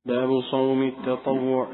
باب صوم التطوع.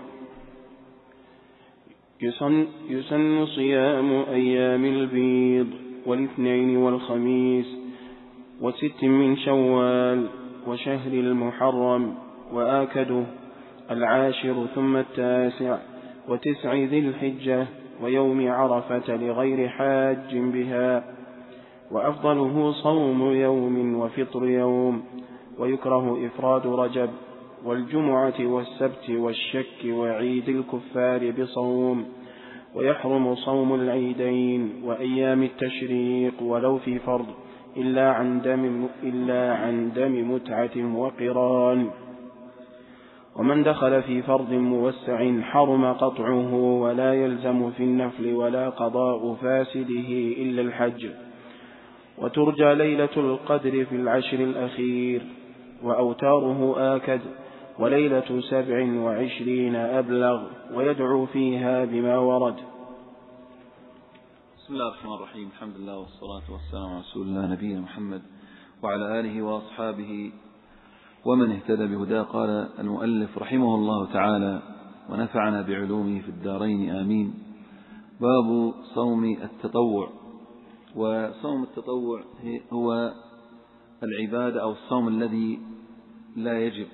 يسن صيام أيام البيض والاثنين والخميس وست من شوال وشهر المحرم، وآكده 10 ثم 9 و9 ذي الحجة ويوم عرفة لغير حاج بها، وأفضله صوم يوم وفطر يوم، ويكره إفراد رجب والجمعة والسبت والشك وعيد الكفار بصوم، ويحرم صوم العيدين وأيام التشريق ولو في فرض إلا عن دم متعة وقران. ومن دخل في فرض موسع حرم قطعه، ولا يلزم في النفل ولا قضاء فاسده إلا الحج. وترجى ليلة القدر في العشر الأخير، وأوتاره آكد، وليلة 27 أبلغ، ويدعو فيها بما ورد. بسم الله الرحمن الرحيم. الحمد لله والصلاة والسلام على رسول الله نبينا محمد وعلى آله وأصحابه ومن اهتدى بهداه. قال المؤلف رحمه الله تعالى ونفعنا بعلومه في الدارين آمين. باب صوم التطوع. وصوم التطوع هو العبادة أو الصوم الذي لا يجب.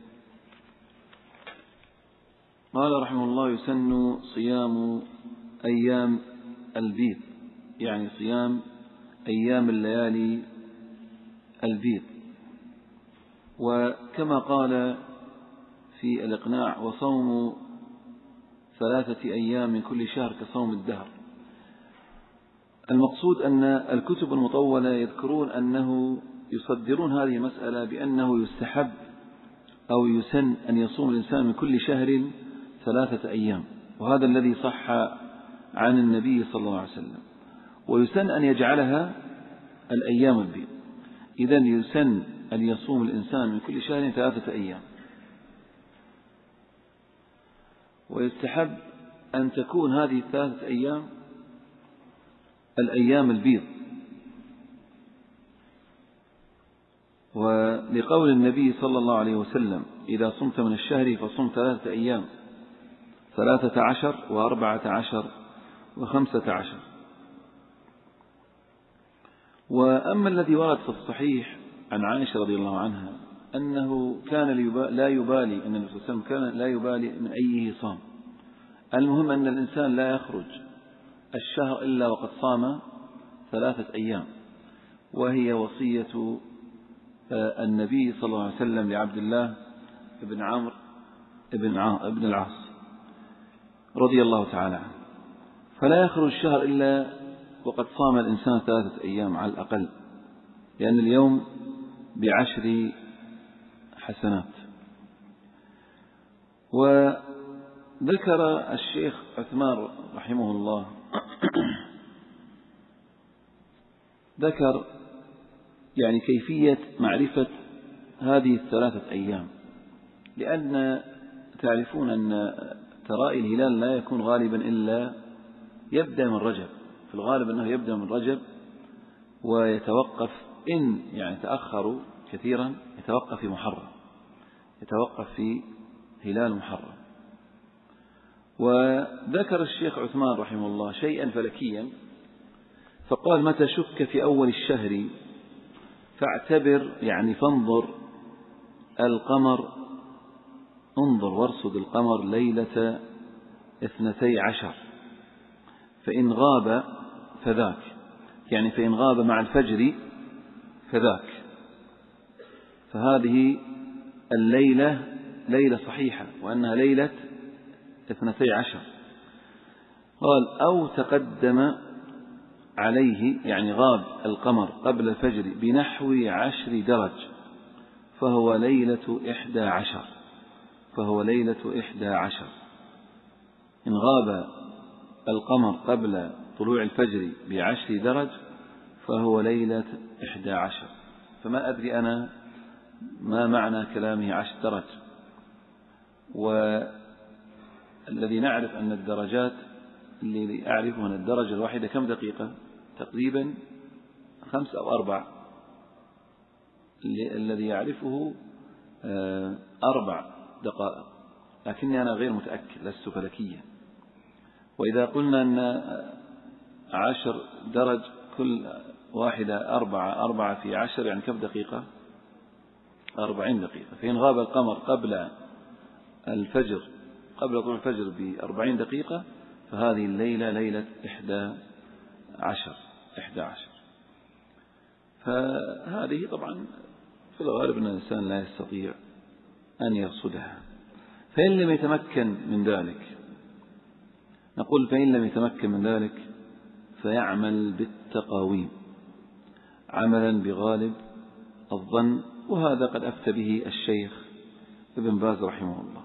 قال رحمه الله: يسن صيام أيام البيض، يعني صيام أيام الليالي البيض. وكما قال في الإقناع: وصوم 3 أيام من كل شهر كصوم الدهر. المقصود أن الكتب المطولة يذكرون أنه يصدرون هذه المسألة بأنه يستحب أو يسن أن يصوم الإنسان من كل شهر 3 أيام، وهذا الذي صح عن النبي صلى الله عليه وسلم. ويسن أن يجعلها الأيام البيض. إذن يسن أن يصوم الإنسان من كل شهر 3 أيام، ويستحب أن تكون هذه 3 أيام الأيام البيض. ولقول النبي صلى الله عليه وسلم: إذا صمت من الشهر فصم 3 أيام، 13 و14 و15. وأما الذي ورد في الصحيح عن عائشة رضي الله عنها أنه كان لا يبالي، أن النبي صلى الله عليه وسلم كان لا يبالي من أيه صام. المهم أن الإنسان لا يخرج الشهر إلا وقد صام 3 أيام، وهي وصية النبي صلى الله عليه وسلم لعبد الله بن عمرو بن العاص رضي الله تعالى عنه. فلا يخرج الشهر إلا وقد صام الإنسان 3 أيام على الأقل، لأن اليوم ب10 حسنات. وذكر الشيخ عثمان رحمه الله ذكر يعني كيفية معرفة هذه 3 أيام، لأن تعرفون أن ترائي الهلال لا يكون غالبا إلا يبدأ من رجب. في الغالب أنه يبدأ من رجب ويتوقف، إن يعني تأخروا كثيرا يتوقف في محرم، يتوقف في هلال محرم. وذكر الشيخ عثمان رحمه الله شيئا فلكيا، فقال: متى شك في أول الشهر فاعتبر، يعني فانظر القمر، انظر وارصد القمر ليلة 12، فإن غاب فذاك، يعني فإن غاب مع الفجر فذاك. فهذه الليلة ليلة صحيحة، وأنها ليلة 12. قال: أو تقدم عليه، يعني غاب القمر قبل الفجر بنحو 10 درج، فهو ليلة 11. فهو ليلة 11. إن غاب القمر قبل طلوع الفجر ب10 درج فهو ليلة 11. فما أدري أنا ما معنى كلامه 10 درج. والذي نعرف أن الدرجات، اللي أعرفه أن الدرجة الواحدة كم دقيقة تقريبا 5 أو 4. الذي يعرفه 4 دقائق، لكني أنا غير متأكد، لست فلكيا. وإذا قلنا أن 10 درج كل واحدة 4 في 10 يعني كم دقيقة؟ 40 دقيقة. فإن غاب القمر قبل الفجر، قبل طلوع الفجر ب40 دقيقة، فهذه الليلة ليلة 11. فهذه طبعا في الغالب أن الإنسان لا يستطيع أن يرصدها. فإن لم يتمكن من ذلك، نقول فإن لم يتمكن من ذلك فيعمل بالتقاويم عملا بغالب الظن، وهذا قد أفتى به الشيخ ابن باز رحمه الله.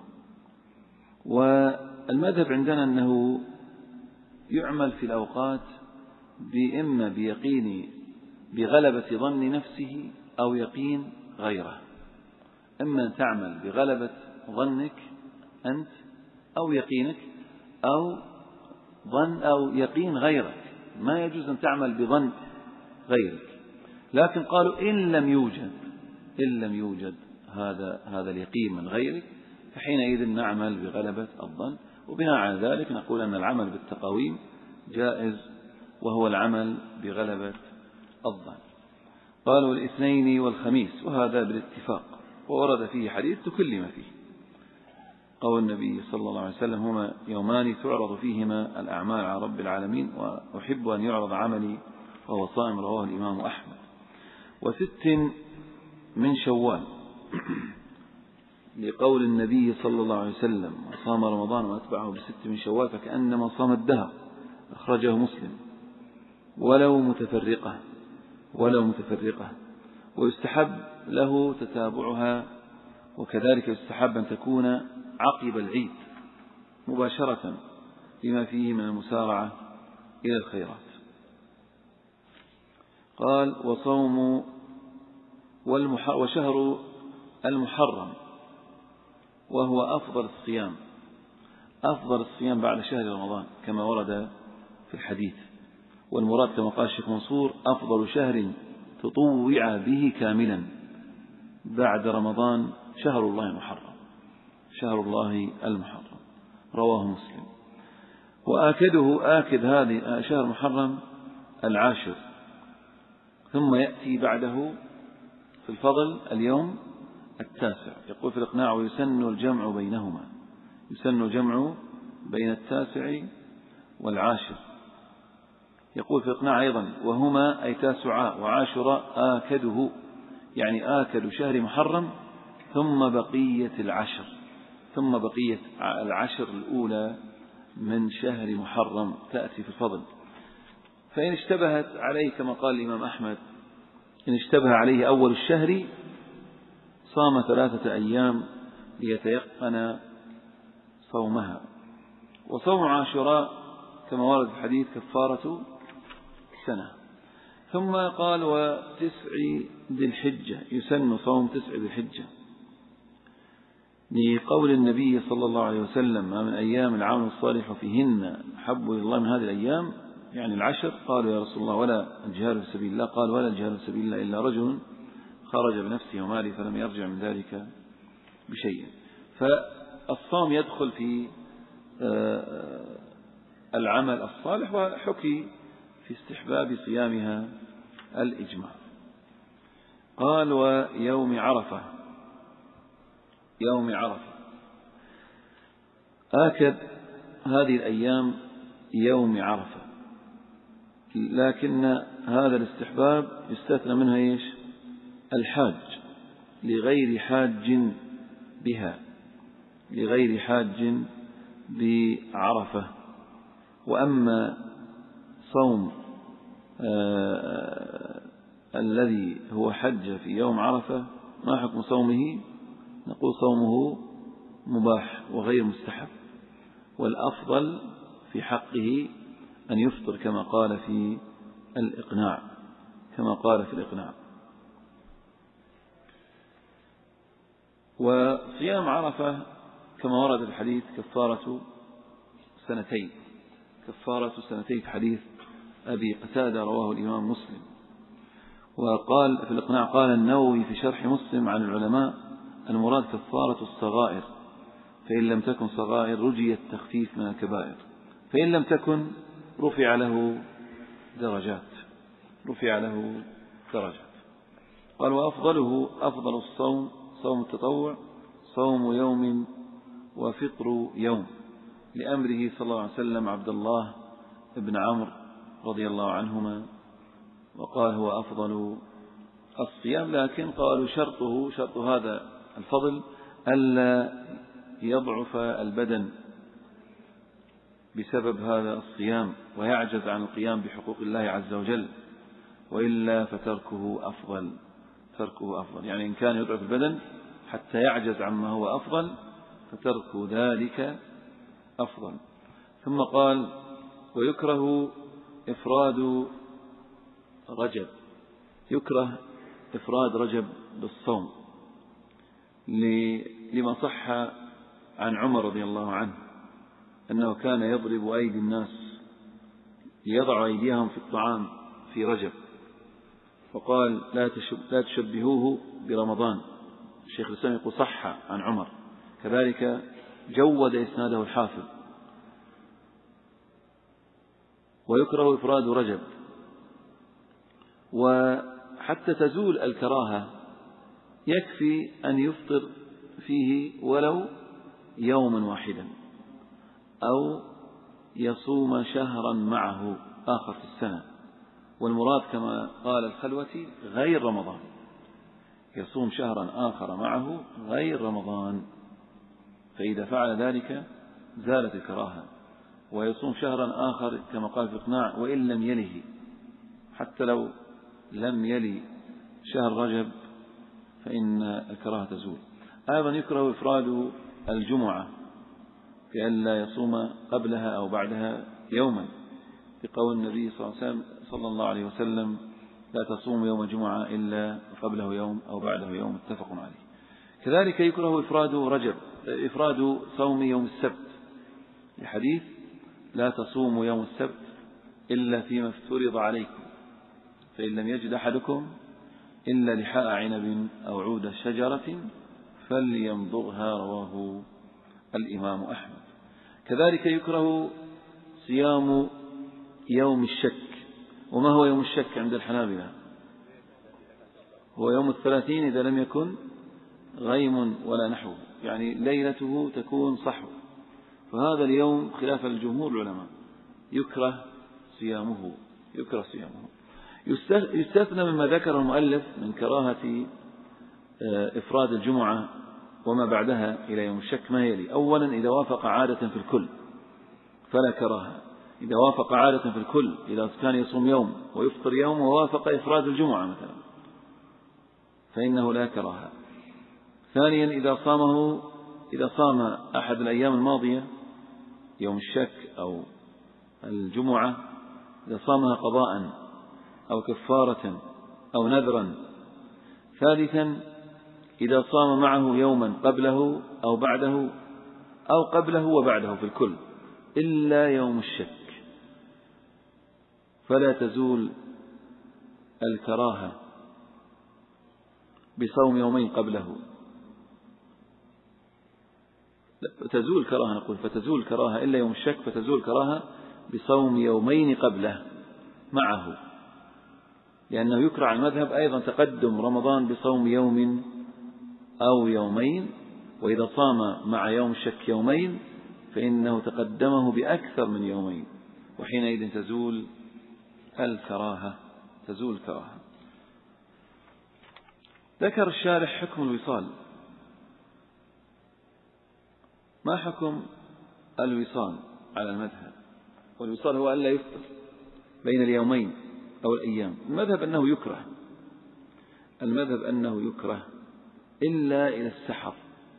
والمذهب عندنا أنه يعمل في الأوقات إما بيقين بغلبة ظن نفسه أو يقين غيره. إما أن تعمل بغلبة ظنك أنت أو يقينك، أو ظن أو يقين غيرك. ما يجوز أن تعمل بظن غيرك. لكن قالوا إن لم يوجد هذا اليقين من غيرك، فحينئذ نعمل بغلبة الظن. وبناء على ذلك نقول أن العمل بالتقاويم جائز، وهو العمل بغلبة الظن. قالوا الاثنين والخميس، وهذا بالاتفاق، وورد فيه حديث تكلم فيه قول النبي صلى الله عليه وسلم: هما يومان تعرض فيهما الأعمال على رب العالمين، وأحب أن يعرض عملي وهو صائم، رواه الإمام أحمد. 6 من شوال، لقول النبي صلى الله عليه وسلم: صام رمضان وأتبعه ب6 من شوال فكأنما صام الدهر، أخرجه مسلم، ولو متفرقة. ويستحب له تتابعها، وكذلك يستحب أن تكون عقب العيد مباشرة، لما فيه من المسارعة إلى الخيرات. قال: وصوم وشهر المحرم، وهو أفضل الصيام بعد شهر رمضان كما ورد في الحديث. والمراد كما قال الشيخ منصور: أفضل شهر تطوع به كاملا بعد رمضان شهر الله المحرم، رواه مسلم. آكد هذه شهر محرم 10، ثم يأتي بعده في الفضل اليوم 9. يقول في الإقناع: ويسن الجمع بينهما، يسن الجمع بين 9 و10. يقول في الإقناع أيضا: وهما أي 9 وعاشوراء آكده، يعني آكد شهر محرم ثم بقية العشر الأولى من شهر محرم تأتي في الفضل. فإن اشتبهت عليه كما قال الإمام أحمد، إن اشتبه عليه أول الشهر صام 3 أيام ليتيقن صومها. وصوم عاشوراء كما ورد في الحديث كفارة سنة. ثم قال: و9 ذي الحجة، يسن صوم 9 ذي الحجة، لقول النبي صلى الله عليه وسلم: ما من أيام العمل الصالح فيهن أحب إلى الله من هذه الأيام، يعني 10. قالوا: يا رسول الله ولا الجهاد في سبيل الله؟ قال: ولا الجهاد في سبيل الله إلا رجل خرج بنفسه وماله فلم يرجع من ذلك بشيء. فالصوم يدخل في العمل الصالح، وحكي في استحباب صيامها الإجماع. قال: ويوم عرفة، آكد هذه الأيام يوم عرفة، لكن هذا الاستحباب يستثنى منها إيش؟ الحاج، لغير حاج بعرفة. وأما صوم الذي هو حج في يوم عرفة، ما حكم صومه؟ نقول صومه مباح وغير مستحب، والأفضل في حقه أن يفطر كما قال في الإقناع. وصيام عرفة كما ورد الحديث كفارة سنتين في حديث أبي قتادة، رواه الإمام مسلم. وقال في الإقناع: قال النووي في شرح مسلم عن العلماء: المراد كفارة الصغائر فإن لم تكن صغائر رجي التخفيف من الكبائر، فإن لم تكن رفع له درجات. قال وأفضله أفضل الصوم صوم التطوع، صوم يوم وفطر يوم، لأمره صلى الله عليه وسلم عبد الله بن عمرو رضي الله عنهما، وقال هو أفضل الصيام، لكن قالوا شرط هذا الفضل ألا يضعف البدن بسبب هذا الصيام ويعجز عن القيام بحقوق الله عز وجل، وإلا فتركه أفضل. يعني إن كان يضعف البدن حتى يعجز عما هو أفضل فترك ذلك أفضل. ثم قال ويكره إفراد رجب، يكره إفراد رجب بالصوم لما صح عن عمر رضي الله عنه أنه كان يضرب أيدي الناس ليضع أيديهم في الطعام في رجب، وقال لا تشبهوه برمضان. الشيخ الإسلام يقول صح عن عمر، كذلك جود إسناده الحافظ. ويكره إفراد رجب، وحتى تزول الكراهة يكفي أن يفطر فيه ولو يوما واحدا، أو يصوم شهرا معه آخر في السنة، والمراد كما قال الخلوتي غير رمضان، يصوم شهرا آخر معه غير رمضان، فإذا فعل ذلك زالت الكراهة. ويصوم شهرا آخر كما قال في الإقناع وإن لم يله، حتى لو لم يلي شهر رجب فإن الكراهة تزول. أيضا يكره إفراد الجمعة كأن لا يصوم قبلها أو بعدها يوما، بقول النبي صلى الله عليه وسلم لا تصوم يوم الجمعة إلا قبله يوم أو بعده يوم، متفق عليه. كذلك يكره إفراد صوم يوم السبت، لحديث لا تصوموا يوم السبت إلا فيما افترض عليكم، فإن لم يجد أحدكم إلا لحاء عنب أو عود شجرة فليمضغها، رواه الإمام أحمد. كذلك يكره صيام يوم الشك. وما هو يوم الشك عند الحنابلة؟ هو يوم 30 إذا لم يكن غيم ولا نحوه، يعني ليلته تكون صحو، فهذا اليوم خلاف الجمهور العلماء يكره صيامه. يستثنى مما ذكر المؤلف من كراهة إفراد الجمعة وما بعدها إلى يوم الشك ما يلي: أولا إذا وافق عادة في الكل فلا كراهة. إذا وافق عادة في الكل، إذا كان يصوم يوم ويفطر يوم ووافق إفراد الجمعة مثلا فإنه لا كراهة. ثانيا إذا صام أحد الأيام الماضية يوم الشك أو الجمعة، إذا صامها قضاء أو كفارة أو نذرا. ثالثا إذا صام معه يوما قبله أو بعده أو قبله وبعده في الكل إلا يوم الشك، فلا تزول الكراهة بصوم يومين قبله. فتزول الكراهة إلا يوم الشك، فتزول الكراهة بصوم يومين قبله معه، لأنه يكره على المذهب أيضا تقدم رمضان بصوم يوم أو يومين، وإذا صام مع يوم الشك يومين فإنه تقدمه بأكثر من يومين، وحينئذ تزول الكراهة. ذكر الشارح حكم الوصال. ما حكم الوصال على المذهب؟ والوصال هو ألا يفطر بين اليومين أو الأيام. المذهب أنه يكره إلا إلى السحر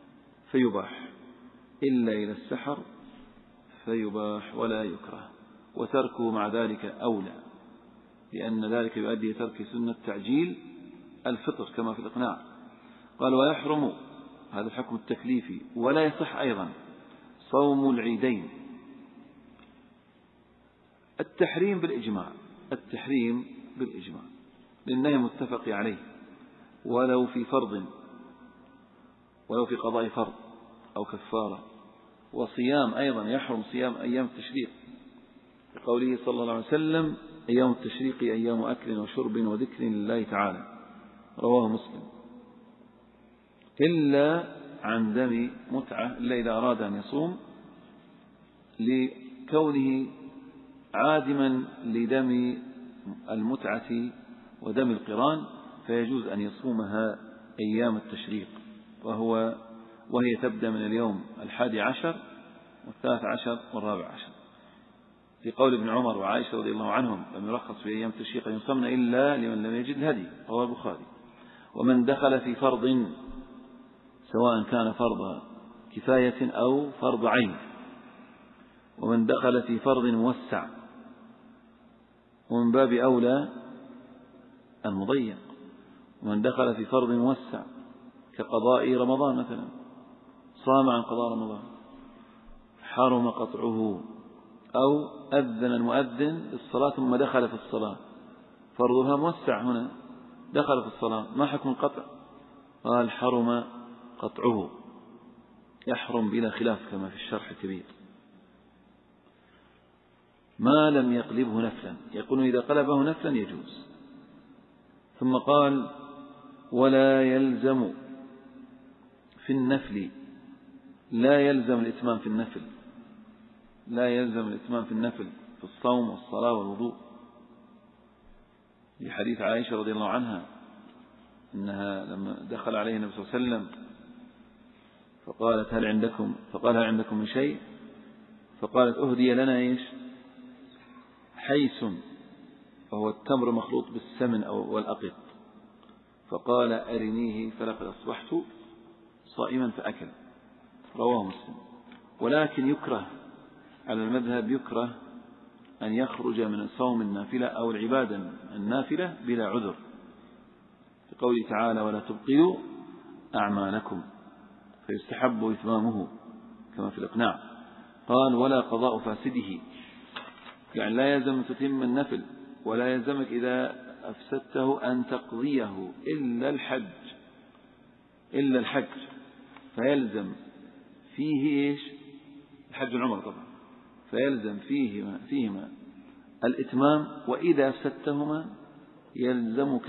فيباح، ولا يكره، وتركه مع ذلك أولى، لأن ذلك يؤدي إلى ترك سنة تعجيل الفطر كما في الإقناع. قال ويحرم، هذا الحكم التكليفي، ولا يصح أيضا صوم العيدين. التحريم بالإجماع لأنه متفق عليه، ولو في قضاء فرض. أو كفارة. وصيام أيضا يحرم صيام أيام التشريق، لقوله صلى الله عليه وسلم: أيام التشريق أيام أكل وشرب وذكر لله تعالى، رواه مسلم، إلا عن دم متعة، إلا إذا أراد أن يصوم لكونه عادما لدم المتعة ودم القران، فيجوز أن يصومها أيام التشريق، وهي تبدأ من اليوم 11 و13 و14، في قول ابن عمر وعائشة رضي الله عنهم: لم يرخص في أيام التشريق أن يصمن إلا لمن لم يجد الهدي، رواه البخاري. ومن دخل في فرض، سواء كان فرض كفاية أو فرض عين، ومن دخل في فرض موسع، ومن باب أولى المضيق، ومن دخل في فرض موسع كقضاء رمضان مثلا، صام عن قضاء رمضان، حرم قطعه، أو أذن المؤذن للصلاة ثم دخل في الصلاة، فرضها موسع هنا، دخل في الصلاة، ما حكم القطع؟ قال: حرم قطعه، يحرم بلا خلاف كما في الشرح الكبير، ما لم يقلبه نفلا، يقول إذا قلبه نفلا يجوز. ثم قال: ولا يلزم في النفل، لا يلزم الإتمام في النفل، لا يلزم الإتمام في النفل في الصوم والصلاة والوضوء، لحديث عائشة رضي الله عنها أنها لما دخل عليه النبي صلى الله عليه وسلم فقال: هل عندكم من شيء؟ فقالت: أهدي لنا إيش؟ حيس، وهو التمر مخلوط بالسمن والأقط. فقال: أرنيه، فلقد أصبحت صائما فأكل، رواه مسلم. ولكن يكره على المذهب، يكره أن يخرج من صوم النافلة أو العبادة النافلة بلا عذر، في قوله تعالى: ولا تبطلوا أعمالكم، فيستحب إتمامه كما في الإقناع. قال: ولا قضاء فاسده، يعني لا يلزم أن تتم النفل، ولا يلزمك إذا أفسدته أن تقضيه إلا الحج، فيلزم فيه إيش؟ الحج والعمرة طبعا، فيلزم فيهما الإتمام، وإذا أفسدتهما يلزمك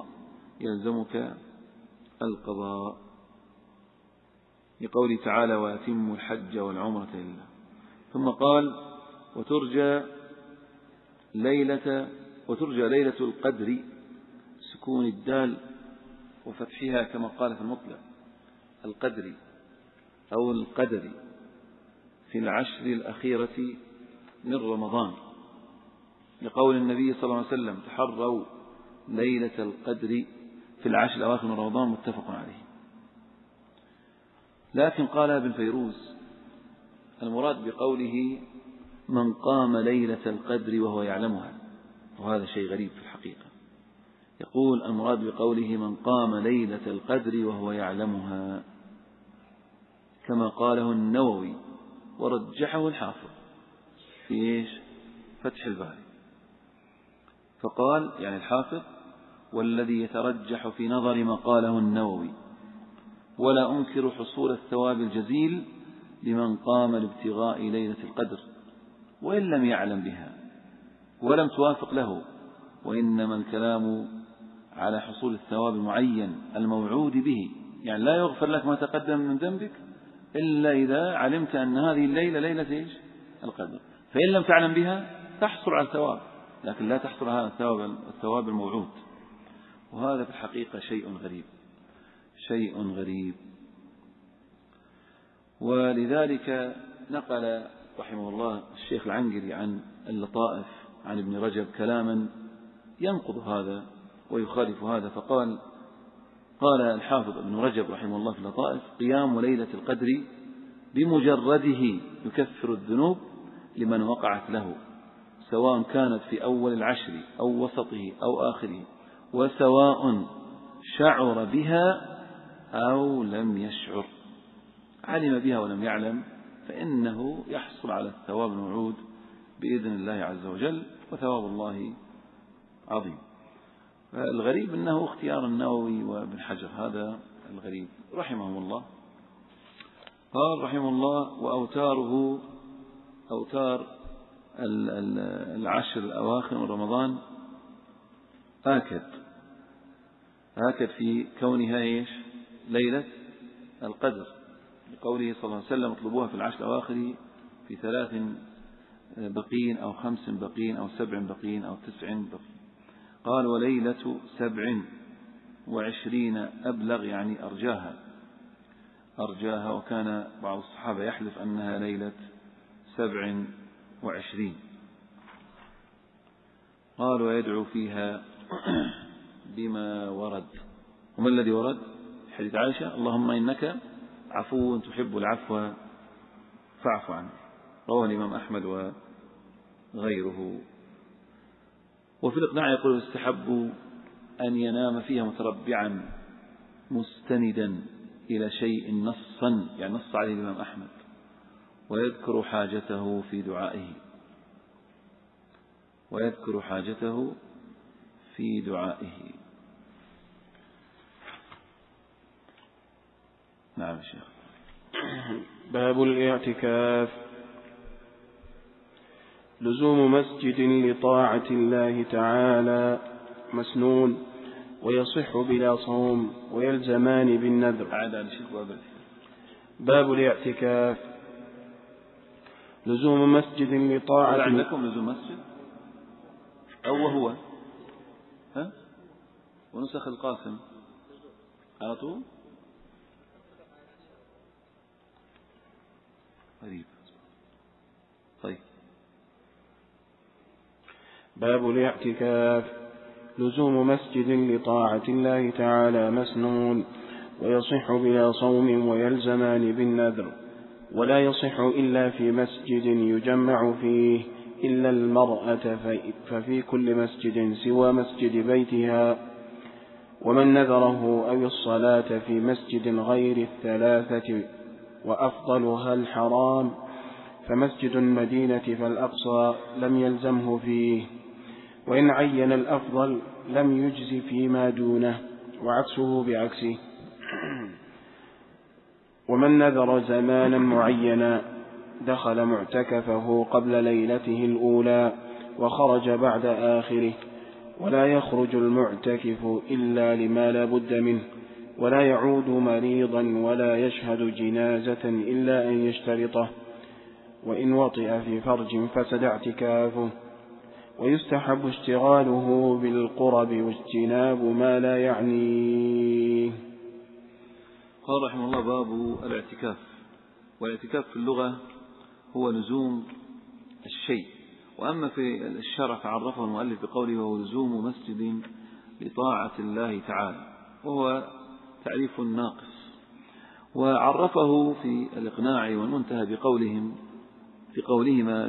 القضاء، لقوله تعالى: وأتموا الحج والعمرة لله. ثم قال: وترجى ليلة القدر، سكون الدال وفتحها كما قال في المطلع، القدر أو القدر، في العشر الأخيرة من رمضان، لقول النبي صلى الله عليه وسلم: تحروا ليلة القدر في العشر الأواخر من رمضان، متفق عليه. لكن قال ابن فيروز: المراد بقوله من قام ليلة القدر وهو يعلمها، وهذا شيء غريب في الحقيقة. يقول: المراد بقوله من قام ليلة القدر وهو يعلمها، كما قاله النووي ورجحه الحافظ في إيش؟ فتح الباري. فقال يعني الحافظ: والذي يترجح في نظر ما قاله النووي، ولا أنكر حصول الثواب الجزيل لمن قام لابتغاء ليلة القدر وإن لم يعلم بها ولم توافق له، وإنما الكلام على حصول الثواب المعين الموعود به، يعني لا يغفر لك ما تقدم من ذنبك إلا إذا علمت أن هذه الليلة ليلة إيش؟ القدر، فإن لم تعلم بها تحصل على الثواب، لكن لا تحصل على الثواب الموعود. وهذا في الحقيقة شيء غريب. ولذلك نقل رحمه الله الشيخ العنقري عن اللطائف عن ابن رجب كلاما ينقض هذا ويخالف هذا، فقال: قال الحافظ ابن رجب رحمه الله في اللطائف: قيام ليلة القدر بمجرده يكفر الذنوب لمن وقعت له، سواء كانت في أول العشر أو وسطه أو آخره، وسواء شعر بها أو لم يشعر، علم بها ولم يعلم، فإنه يحصل على الثواب الموعود بإذن الله عز وجل، وثواب الله عظيم. الغريب أنه اختيار النووي وابن حجر، هذا الغريب رحمهم الله. قال رحمه الله: وأوتاره أوتار العشر الأواخر من رمضان آكد في كونها إيش؟ ليلة القدر، بقوله صلى الله عليه وسلم: اطلبوها في العشر الأواخر في 3 بقين أو 5 بقين أو 7 بقين أو 9 بقين. قال: وليلة 27 أبلغ، يعني أرجاها، وكان بعض الصحابة يحلف أنها ليلة 27. قال: ويدعو فيها بما ورد. وما الذي ورد؟ حديث عائشة: اللهم إنك عفو تحب العفو فاعف عنه. رواه الإمام أحمد وغيره. وفي الإقناع يقول: استحب أن ينام فيها متربعا مستندا إلى شيء نصا، يعني نص عليه الإمام أحمد، ويذكر حاجته في دعائه. نعم يا شيخ. باب الاعتكاف. لزوم مسجد لطاعة الله تعالى مسنون، ويصح بلا صوم، ويلزمان بالنذر. باب الاعتكاف. لزوم مسجد لطاعة. عندكم لزوم مسجد أو وهو ونسخ القاسم على طول قريب. طيب. باب الاعتكاف. لزوم مسجد لطاعة الله تعالى مسنون، ويصح بلا صوم، ويلزمان بالنذر. ولا يصح إلا في مسجد يجمع فيه إلا المرأة، ففي كل مسجد سوى مسجد بيتها. ومن نذره أو الصلاة في مسجد غير 3 وأفضلها الحرام، فمسجد المدينة فالأقصى لم يلزمه فيه، وإن عين الأفضل لم يجز فيما دونه، وعكسه بعكسه. ومن نذر زمانا معينا دخل معتكفه قبل ليلته الأولى وخرج بعد آخره، ولا يخرج المعتكف إلا لما لا بد منه، ولا يعود مريضا، ولا يشهد جنازة إلا أن يشترطه، وإن وطئ في فرج فسد اعتكافه. ويستحب اشتغاله بالقرب واجتناب ما لا يعنيه. قال رحمه الله: باب الاعتكاف. والاعتكاف في اللغة هو لزوم الشيء، وأما في الشرع فعرفه المؤلف بقوله: وهو لزوم مسجد لطاعة الله تعالى، وهو تعريف ناقص. وعرفه في الإقناع والمنتهى بقولهما: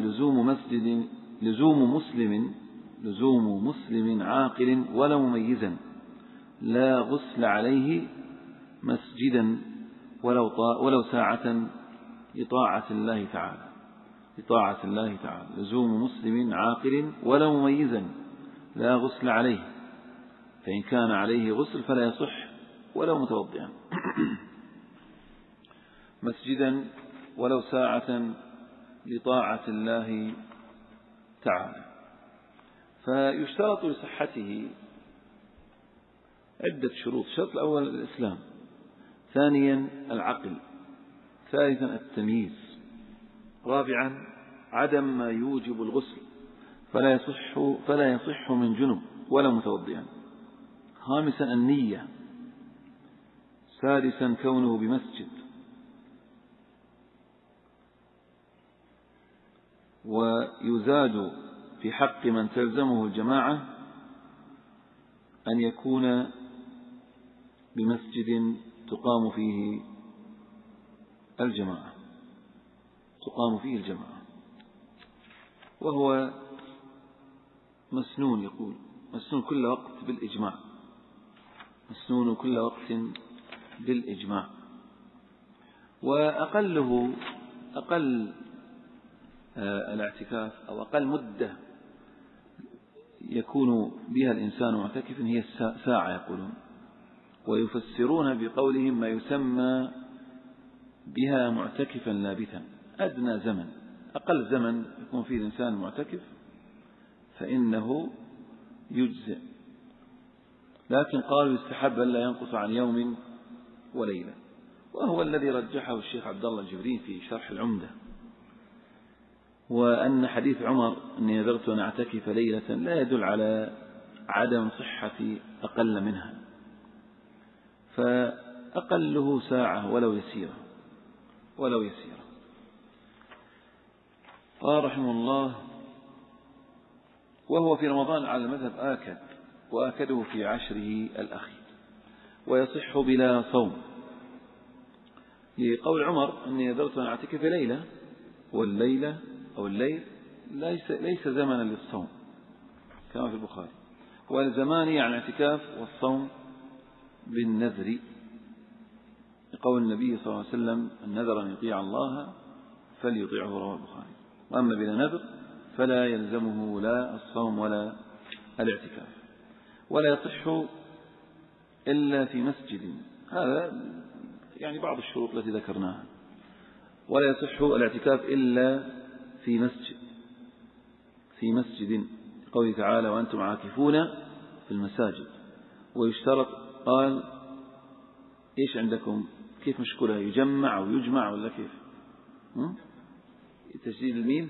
لزوم مسلم عاقل ولا مميزا لا غسل عليه مسجدا ولو ساعة لطاعة الله تعالى. لزوم مسلم عاقل ولا مميزا لا غسل عليه، فإن كان عليه غسل فلا يصح ولو متوضئا. مسجدا ولو ساعة لطاعة الله تعالى. فيشترط لصحته عدة شروط: الشرط الأول الإسلام، ثانيا العقل، ثالثا التمييز، رابعا عدم ما يوجب الغسل فلا يصح من جنب ولا متوضئا، خامسا النية، سادسا كونه بمسجد، ويزاد في حق من تلزمه الجماعة أن يكون بمسجد تقام فيه الجماعة، وهو مسنون. يقول: مسنون كل وقت بالإجماع. وأقل الاعتكاف أو أقل مدة يكون بها الإنسان معتكفا هي ساعة، يقولون. ويفسرون بقولهم ما يسمى بها معتكفا لابثا، أدنى زمن، أقل زمن يكون فيه الإنسان معتكف فإنه يجزئ، لكن قالوا يستحب أن لا ينقص عن يوم وليلة، وهو الذي رجحه الشيخ عبد الله الجبرين في شرح العمدة. وأن حديث عمر أني نذرت أن أعتكف ليلة لا يدل على عدم صحة أقل منها، فأقله ساعة ولو يسيرة ولو يسيرة. قال رحمه الله: وهو في رمضان على المذهب آكد، وآكده في عشره الأخير، ويصح بلا صوم، لقول عمر أني نذرت أن أعتكف ليلة، والليلة أو الليل ليس زمنا للصوم كما في البخاري، والزمان يعني الاعتكاف والصوم بالنذر، لقول النبي صلى الله عليه وسلم: النذر أن يطيع الله فليطيعه، رواه البخاري. وأما بلا نذر فلا يلزمه لا الصوم ولا الاعتكاف، ولا يصح إلا في مسجد، هذا يعني بعض الشروط التي ذكرناها. ولا يصح الاعتكاف إلا في مسجد، قوله تعالى: وأنتم عاكفون في المساجد. ويشترط، قال: إيش عندكم؟ كيف مشكلة؟ يجمع أو يجمع ولا كيف؟ تشديد الميم.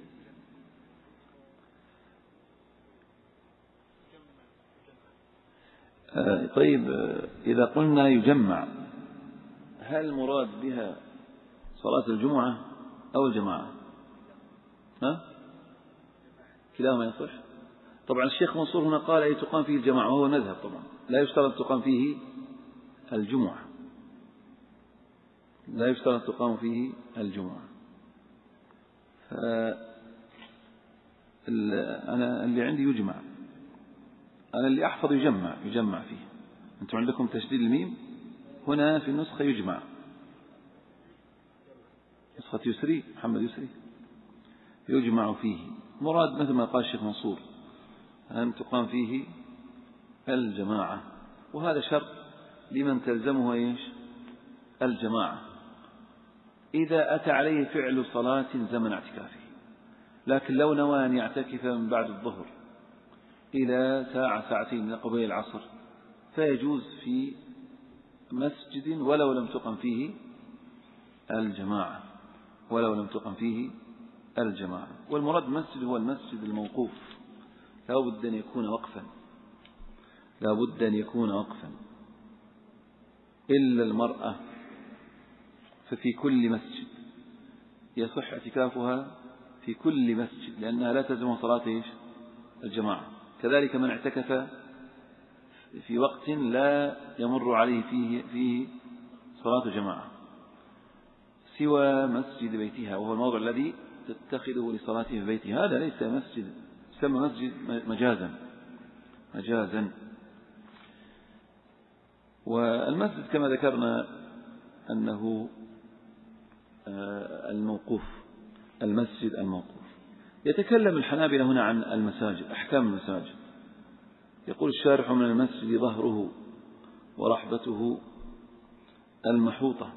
طيب، إذا قلنا يجمع، هل المراد بها صلاة الجمعة أو الجماعة؟ كلاهما يصح. طبعا الشيخ منصور هنا قال: أي تقام فيه الجماعة، وهو المذهب طبعا، لا يشترط تقام فيه الجمعة، لا يشترط تقام فيه الجمعة. أنا اللي عندي يجمع، أنا اللي أحفظ يجمع فيه. أنتم عندكم تشديد الميم، هنا في النسخة يجمع، نسخة يسري، محمد يسري، يجمع فيه. مراد مثل ما قال الشيخ منصور أن تقام فيه الجماعة، وهذا شرط لمن تلزمه إيش؟ الجماعة، إذا أتى عليه فعل صلاة زمن اعتكافه. لكن لو نوى أن يعتكف من بعد الظهر إلى ساعة ساعتين من قبيل العصر فيجوز في مسجد ولو لم تقم فيه الجماعة، والمراد مسجد هو المسجد الموقوف، لا بد أن يكون وقفا، إلا المرأة ففي كل مسجد يصح اعتكافها في كل مسجد، لأنها لا تلزم صلاة الجماعة. كذلك من اعتكف في وقت لا يمر عليه فيه صلاة جماعة سوى مسجد بيتها، وهو الموضع الذي تتخذه لصلاته في بيتها، هذا ليس مسجد، يسمى مسجد مجازا. والمسجد كما ذكرنا أنه المسجد الموقوف. يتكلم الحنابلة هنا عن المساجد، أحكام المساجد. يقول الشارح: من المسجد ظهره ورحبته المحوطة،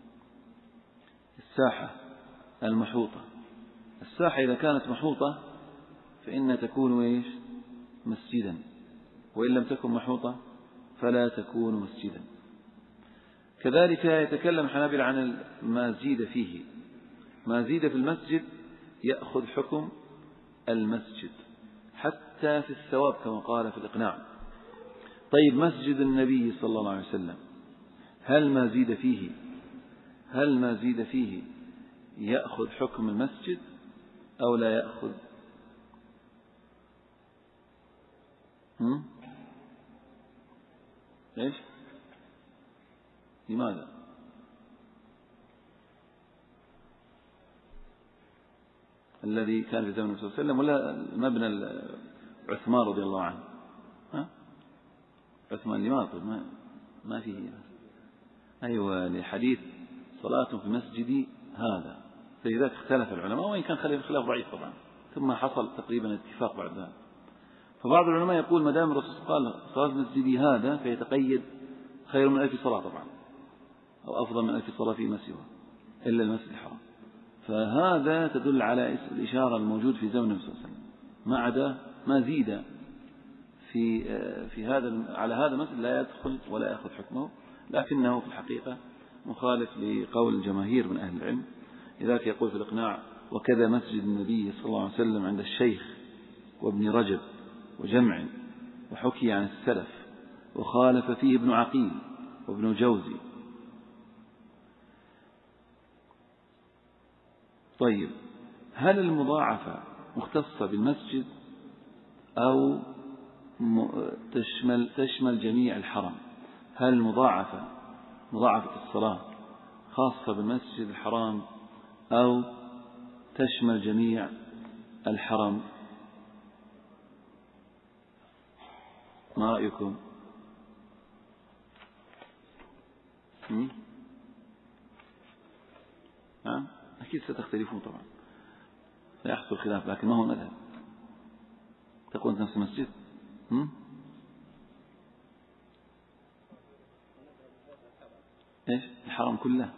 الساحة المحوطة. الساحة إذا كانت محوطة فإنها تكون مسجدا، وإن لم تكن محوطة فلا تكون مسجدا. كذلك يتكلم الحنابلة عن ما زيد فيه، ما زيد في المسجد يأخذ حكم المسجد حتى في الثواب كما قال في الإقناع. طيب، مسجد النبي صلى الله عليه وسلم هل ما زيد فيه يأخذ حكم المسجد أو لا يأخذ؟ إيش؟ لماذا؟ الذي كان في زمن النبي صلى الله عليه وسلم ولا مبنى عثمان رضي الله عنه؟ عثمان لماذا؟ ما فيه. أيوة، لحديث صلاة في مسجدي هذا، فلذلك اختلف العلماء، وإن كان خلاف ضعيف طبعا، ثم حصل تقريبا اتفاق بعد ذلك. فبعض العلماء يقول ما دام الرسول قال صلاة مسجدي هذا فيتقيد خير من 1000 صلاة طبعا، أو أفضل من 1000 صلاة فيما سواه. إلا المسجد الحرام. فهذا تدل على الإشارة الموجود في زمن النبي صلى الله عليه وسلم، ما عدا ما زيد في هذا على هذا المسجد لا يدخل ولا يأخذ حكمه، لكنه في الحقيقة مخالف لقول الجماهير من أهل العلم. لذلك يقول في الإقناع: وكذا مسجد النبي صلى الله عليه وسلم عند الشيخ وابن رجب وجمع، وحكي عن السلف، وخالف فيه ابن عقيل وابن جوزي. طيب، هل المضاعفة مختصة بالمسجد أو تشمل جميع الحرم؟ هل المضاعفة مضاعفة الصلاة خاصة بالمسجد الحرام أو تشمل جميع الحرم؟ ما رأيكم؟ أكيد ستختلفون طبعا، سيحصل خلاف، لكن ما هو مذهب. تقول نفس المسجد إيش الحرم كله؟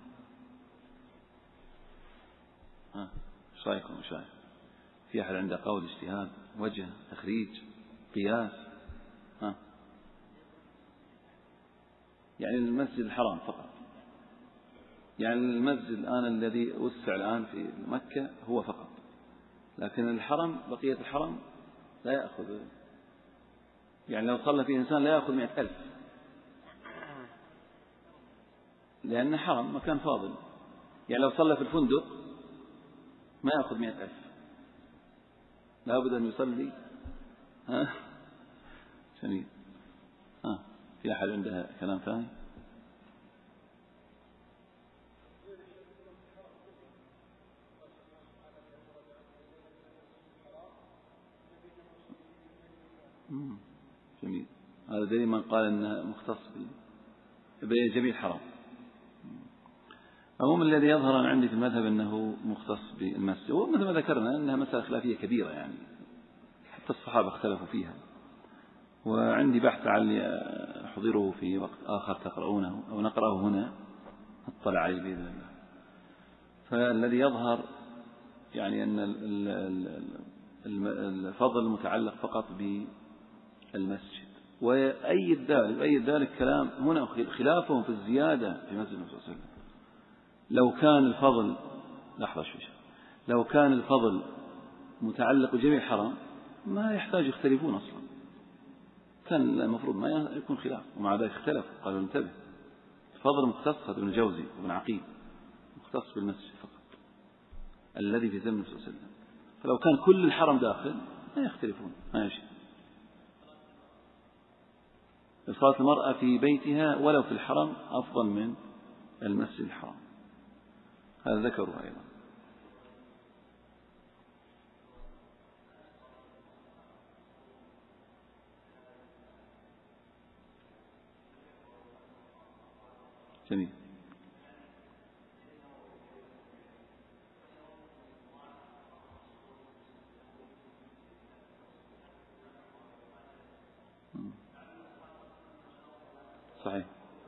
إيش رأيكم؟ إيش رأيكم؟ في أحد عنده قول اجتهاد، وجه، تخريج، قياس؟ يعني المسجد الحرام فقط، يعني المسجد الآن الذي وسع الآن في مكة هو فقط، لكن الحرم بقية الحرم لا يأخذ، يعني لو صلى فيه إنسان لا يأخذ 100,000، لأن حرم مكان فاضل. يعني لو صلى في الفندق ما يأخذ 100,000، لا بد أن يصلي. جميل. في أحد عنده كلام ثاني؟ جميل. هذا دليل من قال أنه مختص بجميع الحرام. عموما الذي يظهر عندي في المذهب أنه مختص بالمسجد، ومثل ما ذكرنا أنها مسألة خلافية كبيرة، يعني حتى الصحابة اختلفوا فيها. وعندي بحث على أحضره في وقت آخر تقرؤونه أو نقرأه هنا، اطلع عليه بإذن الله. فالذي يظهر يعني أن الفضل متعلق فقط بالمسجد، وأيد ذلك كلام هنا خلافهم في الزيادة في مسجد النبي صلى الله عليه وسلم. لو كان الفضل لو كان الفضل متعلق بجميع الحرام ما يحتاج يختلفون أصلا، كان المفروض ما يكون خلاف، ومع ذلك اختلفوا. قالوا انتبه، الفضل مختص ابن جوزي وابن عقيل، مختص بالمسجد فقط الذي في زمن النبي صلى الله عليه وسلم. فلو كان كل الحرم داخل ما يختلفون، ما يجي. صلاة المرأة في بيتها ولو في الحرم أفضل من المسجد الحرام، هذا ذكروا أيضا. جميل. صحيح.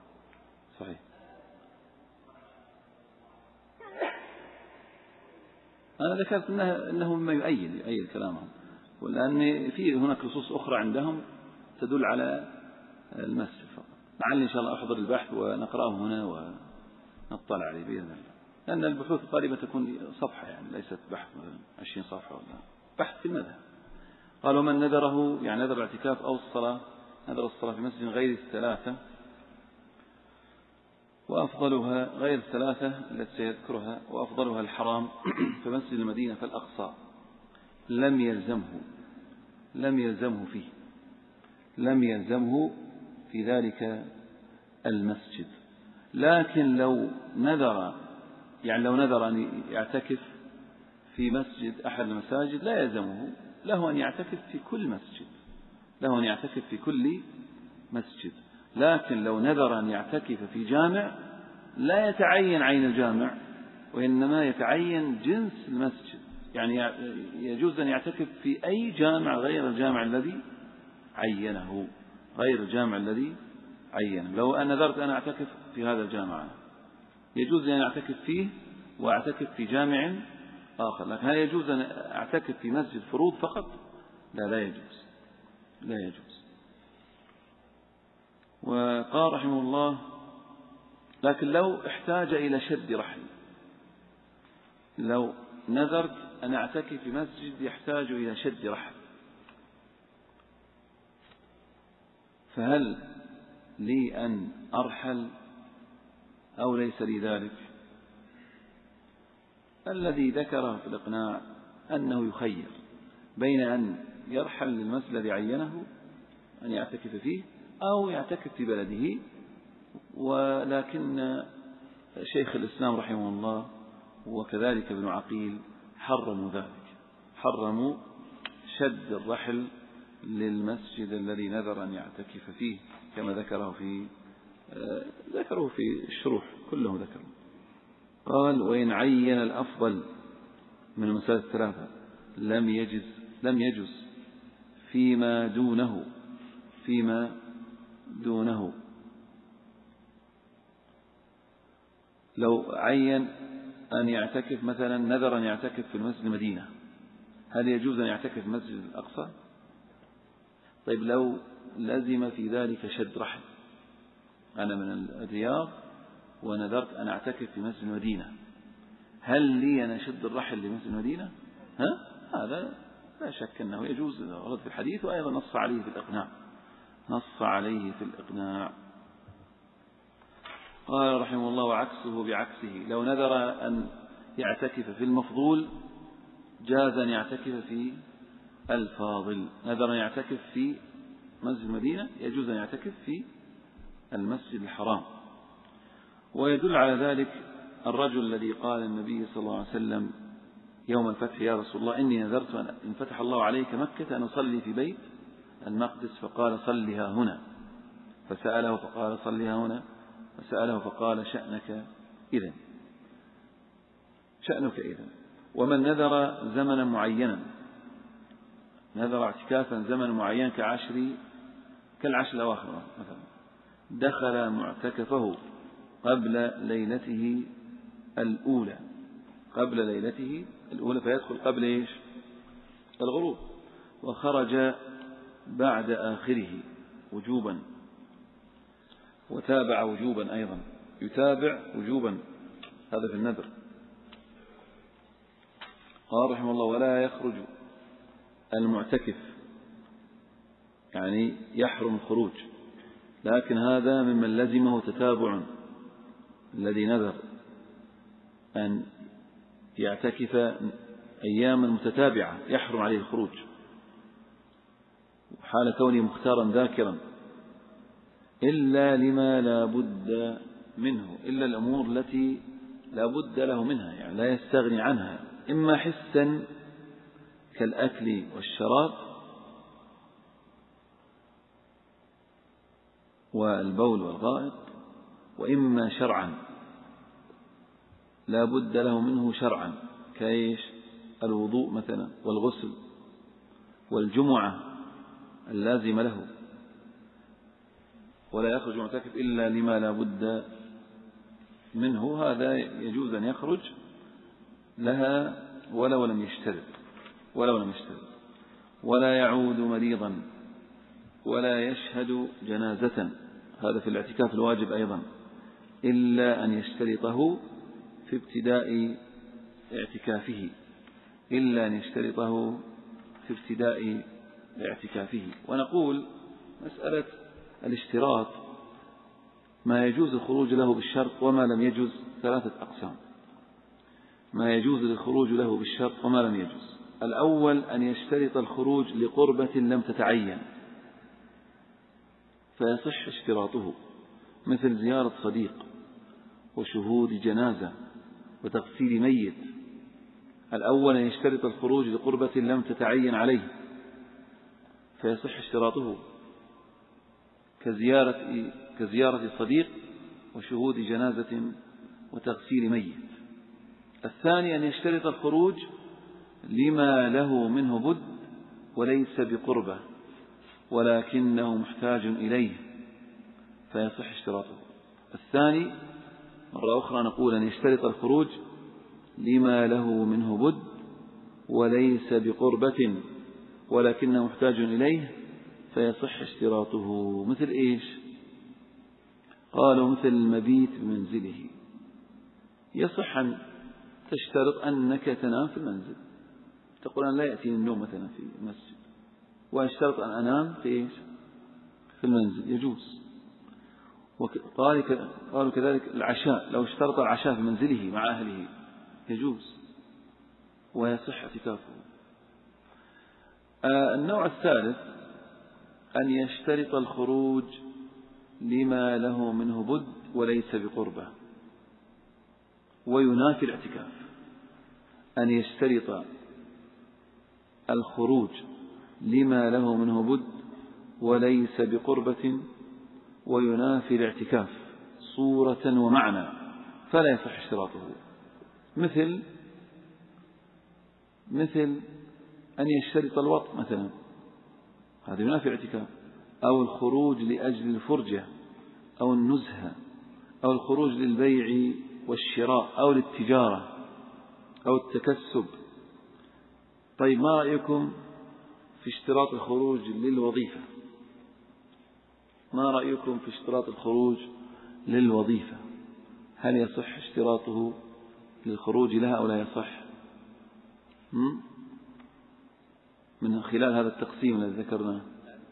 أنا ذكرت أنه مما يؤيد كلامهم، ولأن في هناك نصوص أخرى عندهم تدل على المسجد فقط. لعل إن شاء الله أحضر البحث ونقرأه هنا ونطلع عليه بإذن الله، لأن البحوث غالبا تكون صفحة، يعني ليست بحث 20 صفحة ولا بحث في المذهب. قالوا من نذره، يعني نذر الاعتكاف أو الصلاة، نذر الصلاة في مسجد غير الثلاثة، وأفضلها غير الثلاثة التي سيذكرها، وأفضلها الحرام في مسجد المدينة فالأقصى، لم يلزمه في ذلك المسجد. لكن لو نذر أن يعتكف في مسجد أحد المساجد لا يلزمه، له أن يعتكف في كل مسجد. لكن لو نذر أن يعتكف في جامع لا يتعين عين الجامع، وإنما يتعين جنس المسجد، يعني يجوز أن يعتكف في أي جامع غير الجامع الذي عينه. لو أن نذرت أن أعتكف في هذا الجامع يجوز أن أعتكف فيه وأعتكف في جامع آخر، لكن هل يجوز أن أعتكف في مسجد فروض فقط؟ لا يجوز، لا يجوز. وقال رحمه الله: لكن لو احتاج إلى شد رحل، لو نذرت أن أعتكف في مسجد يحتاج إلى شد رحل، فهل لي أن أرحل أو ليس لي ذلك؟ الذي ذكره في الإقناع أنه يخير بين أن يرحل للمسجد الذي عينه أن يعتكف فيه أو يعتكف في بلده. ولكن شيخ الإسلام رحمه الله وكذلك ابن عقيل حرموا ذلك، حرموا شد الرحل للمسجد الذي نذر أن يعتكف فيه، كما ذكره في الشروح كله ذكره. قال: وإن عين الأفضل من المسائل الثلاثة لم يجز فيما دونه. لو عين أن يعتكف مثلا، نذر أن يعتكف في المسجد المدينة، هل يجوز أن يعتكف في المسجد الأقصى؟ طيب لو لزم في ذلك شد رحل، أنا من الرياض ونذرت أن أعتكف في مسجد المدينة، هل لي أن أشد الرحل لمسجد المدينة؟ هذا لا شك أنه يجوز، ورد في الحديث، وأيضا نص عليه في الإقناع. قال رحمه الله: وعكسه بعكسه، لو نذر أن يعتكف في المفضول جاز أن يعتكف في الفاضل. نذر أن يعتكف في مسجد المدينة يجوز أن يعتكف في المسجد الحرام. ويدل على ذلك الرجل الذي قال النبي صلى الله عليه وسلم يوم الفتح: يا رسول الله إني نذرت إن فتح الله عليك مكة أن أصلي في بيت المقدس، فقال: صلها هنا. فسأله فقال: صلها هنا. فسأله فقال: شأنك إذن. ومن نذر زمنا معينا، نذر اعتكافا زمن معين كالعشر الأواخر مثلا، دخل معتكفه قبل ليلته الأولى، فيدخل قبل إيش؟ الغروب، وخرج بعد آخره وجوبا، وتابع وجوبا أيضا، يتابع وجوبا، هذا في النذر. قال رحمه الله: ولا يخرج المعتكف، يعني يحرم الخروج، لكن هذا ممن لزمه تتابع، الذي نذر أن يعتكف أياما متتابعة يحرم عليه الخروج، حال كونه مختارا ذاكرا، إلا لما لا بد منه، إلا الأمور التي لا بد له منها، يعني لا يستغني عنها، إما حسا كالأكل والشراب والبول والغائط، وإما شرعا لا بد له منه شرعا، كايش؟ الوضوء مثلا، والغسل، والجمعة اللازمة له. ولا يخرج معتكف إلا لما لا بد منه، هذا يجوز أن يخرج لها ولو لم يشترط. ولا يعود مريضا، ولا يشهد جنازة، هذا في الاعتكاف الواجب أيضا، إلا أن يشترطه في ابتداء اعتكافه. ونقول مسألة الاشتراط ما يجوز الخروج له بالشرط وما لم يجوز 3 أقسام. ما يجوز الخروج له بالشرط وما لم يجوز: الأول أن يشترط الخروج لقربة لم تتعين فيصح اشتراطه، مثل زيارة صديق وشهود جنازة وتغسيل ميت. الأول أن يشترط الخروج لقربة لم تتعين عليه فيصح اشتراطه، كزيارة صديق وشهود جنازة وتغسيل ميت. الثاني أن يشترط الخروج لما له منه بد وليس بقربة ولكنه محتاج إليه فيصح اشتراطه. الثاني مرة أخرى نقول أن يشترط الخروج لما له منه بد وليس بقربة ولكنه محتاج إليه فيصح اشتراطه. مثل إيش؟ قالوا مثل المبيت بمنزله. يصح أن تشترط أنك تنام في المنزل، تقول أن لا يأتيني النوم مثلا في المسجد، واشترط أن أنام في إيش؟ في المنزل، يجوز. قالوا كذلك العشاء، لو اشترط العشاء في منزله مع أهله يجوز ويصح اعتكافه. النوع الثالث أن يشترط الخروج لما له منه بد وليس بقربة وينافي الاعتكاف. أن يشترط الخروج لما له منه بد وليس بقربة وينافي الاعتكاف صورة ومعنى فلا يصح اشتراطه. مثل أن يشترط الوطء مثلا، هذا ينافي الاعتكاف، أو الخروج لأجل الفرجة أو النزهة أو الخروج للبيع والشراء أو للتجارة أو التكسب. طيب ما رأيكم في اشتراط الخروج للوظيفة؟ ما رأيكم في اشتراط الخروج للوظيفة؟ هل يصح اشتراطه للخروج لها أو لا يصح؟ من خلال هذا التقسيم الذي ذكرناه.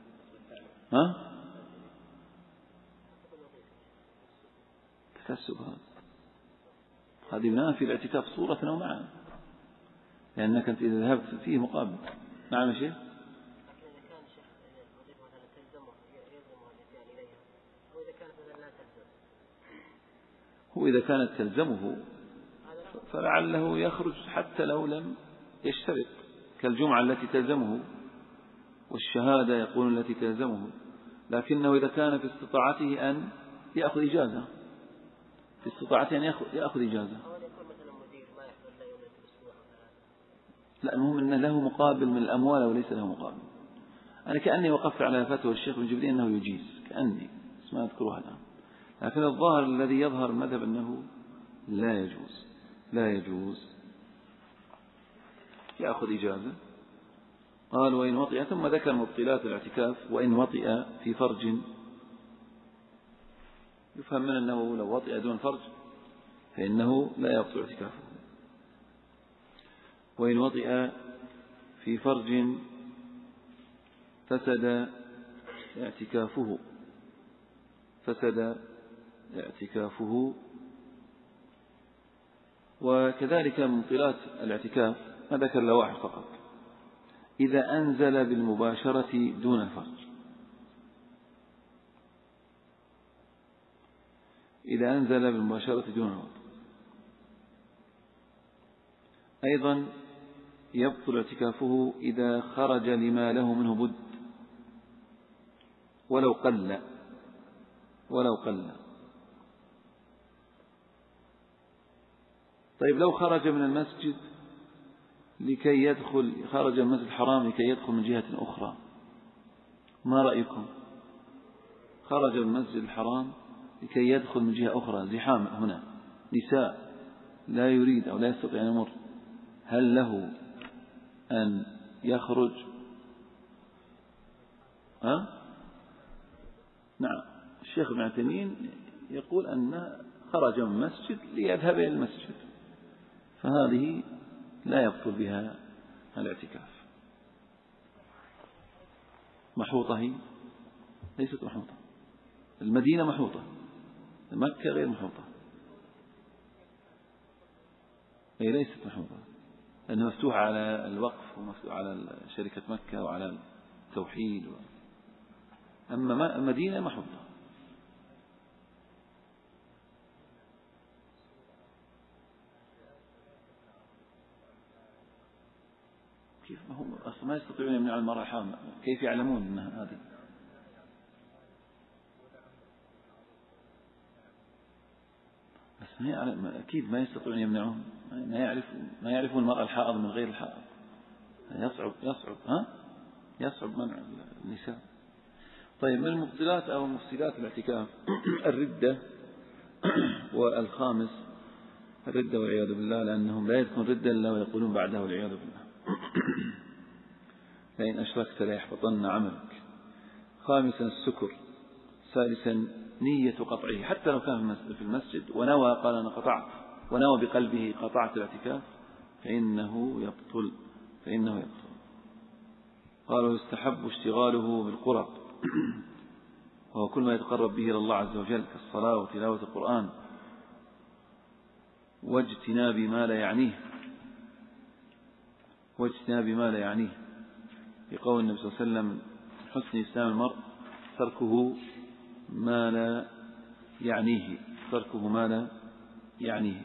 تكسب هذه ينافي الاعتكاف صورة أو معنى، لأنك أنت إذا ذهبت فيه مقابل. نعم يا شيخ. هو إذا كانت تلزمه فلعله يخرج حتى لو لم يشترط، كالجمعة التي تلزمه والشهادة يقول التي تلزمه، لكنه إذا كان في استطاعته أن يأخذ إجازة، في استطاعته أن يأخذ إجازة. لا، المهم أنه له مقابل من الأموال وليس له مقابل. أنا كأني وقفت على فتوى الشيخ بن جبرين أنه يجيز، كأني ما أذكرها الآن، لكن الظاهر الذي يظهر المذهب أنه لا يجوز يأخذ إجازة. قال وإن وطئ، ثم ذكر مبطلات الاعتكاف. وإن وطئ في فرج، يفهم من أنه لو وطئ دون فرج فإنه لا يبطل اعتكافه. وإن وطئ في فرج فسد اعتكافه. وكذلك مبطلات الاعتكاف ما ذكر له واحد فقط: إذا أنزل بالمباشرة دون الفرج. إذا أنزل بالمباشرة دون الفرج أيضا يبطل اعتكافه إذا خرج لما له منه بد ولو قل. طيب لو خرج من المسجد خرج من المسجد الحرام لكي يدخل من جهة أخرى، ما رأيكم؟ خرج من المسجد الحرام لكي يدخل من جهة أخرى، زحام هنا، نساء، لا يريد أو لا يستطيع أن يمر، هل له أن يخرج؟ نعم. الشيخ ابن عثيمين يقول أن خرج من المسجد ليذهب إلى المسجد، فهذه لا يبطل بها الاعتكاف. محوطة هي ليست محوطة، المدينة محوطة، مكة غير محوطة، هي ليست محوطة لأنها مفتوحة على الوقف ومفتوحة على شركة مكة وعلى التوحيد أما المدينة محوطة. كيف هم أصلا ما يستطيعون يمنع المرأة حامل؟ كيف يعلمون أنها هذه؟ بس أكيد ما يستطيعون يمنعون، ما يعرفون المرأة الحائض من غير الحائض، يصعب منع النساء. طيب من المبطلات أو مفسدات الاعتكاف الردة والخامس الردة والعياذ بالله، لأنهم لا يذكرون ردة إلا ويقولون بعده والعياذ بالله لئن أشركت ليحبطن عملك. خامسا السكر. سادسا نية قطعه، حتى لو كان في المسجد ونوى قال أنا قطعت، ونوى بقلبه قطعت الاعتكاف، فإنه يبطل. قالوا يستحب اشتغاله بالقرب وهو كل ما يتقرب به إلى الله عز وجل كالصلاة وتلاوة القرآن واجتناب ما لا يعنيه بقول النبي صلى الله عليه وسلم حسن إسلام المرء تركه ما لا يعنيه.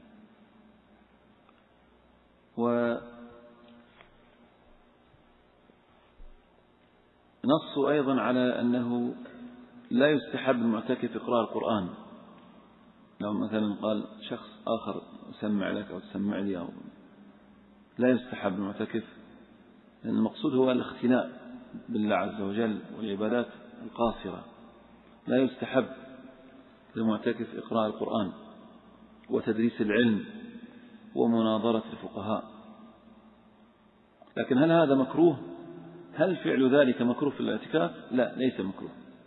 ونصوا أيضا على أنه لا يستحب المعتكف إقراء القرآن. لو مثلا قال شخص آخر أسمع لك أو تسمع لي، أو لا يستحب المعتكف، لأن المقصود هو الاختناء بالله عز وجل والعبادات القاصرة. لا يستحب للمعتكف إقراء القرآن وتدريس العلم ومناظرة الفقهاء. لكن هل هذا مكروه؟ هل فعل ذلك مكروه في الاعتكاف؟ لا، ليس مكروه.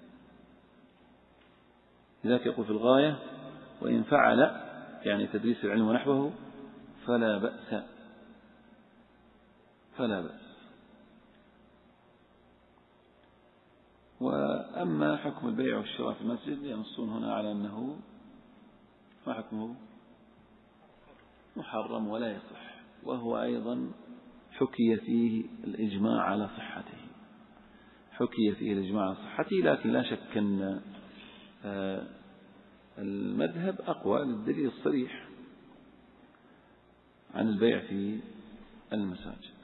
لذلك يقول في الغاية وإن فعل يعني تدريس العلم ونحوه فلا بأس. وأما حكم البيع والشراء في المسجد ينصون هنا على أنه ما حكمه محرم ولا يصح، وهو أيضا حكي فيه الإجماع على صحته، لكن لا شك أن المذهب أقوى للدليل الصريح عن البيع في المساجد.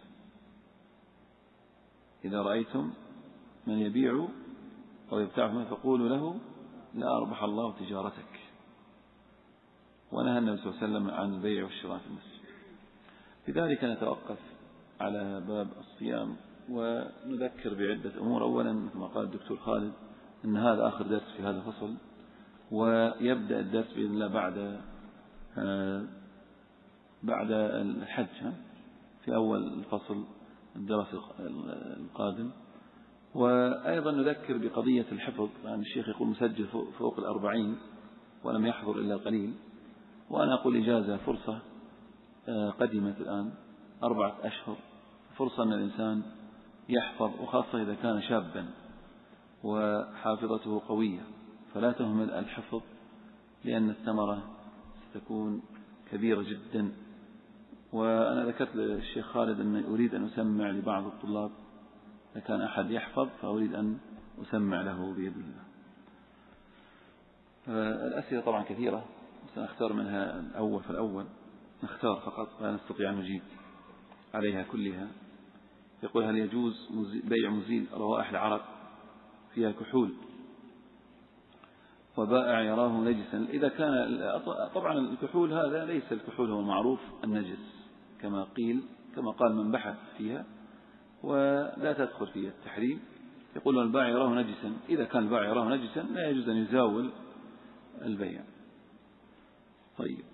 إذا رأيتم من يبيع أو يبتاع فقولوا له لا أربح الله تجارتك. ونهى النبي صلى الله عليه وسلم عن البيع والشراء في المسجد. لذلك نتوقف على باب الصيام ونذكر بعدة أمور. أولا كما قال الدكتور خالد أن هذا آخر درس في هذا الفصل، ويبدأ الدرس بإذن الله بعد الحج في أول الفصل الدراسي القادم. وأيضا نذكر بقضية الحفظ، لأن الشيخ يقول مسجل فوق 40 ولم يحضر إلا القليل، وأنا أقول إجازة فرصة قدمت الآن 4 أشهر، فرصة أن الإنسان يحفظ، وخاصة إذا كان شابا وحافظته قوية، فلا تهمل الحفظ لأن الثمرة ستكون كبيرة جدا. وأنا ذكرت للشيخ خالد أن أريد أن أسمع لبعض الطلاب، إذا كان أحد يحفظ فأريد أن أسمع له بإذن الله. الأسئلة طبعا كثيرة، سنختار منها الأول فالأول، نختار فقط لا نستطيع أن نجيب عليها كلها. يقول هل يجوز بيع مزيل روائح العرق فيها كحول وبائع يراه نجسا؟ إذا كان طبعا الكحول هذا ليس الكحول هو المعروف النجس كما قال من بحث فيها، ولا تدخل فيها التحريم. يقول البائع يراه نجسا، إذا كان البائع يراه نجسا لا يجوز أن يزاول البيع. طيب،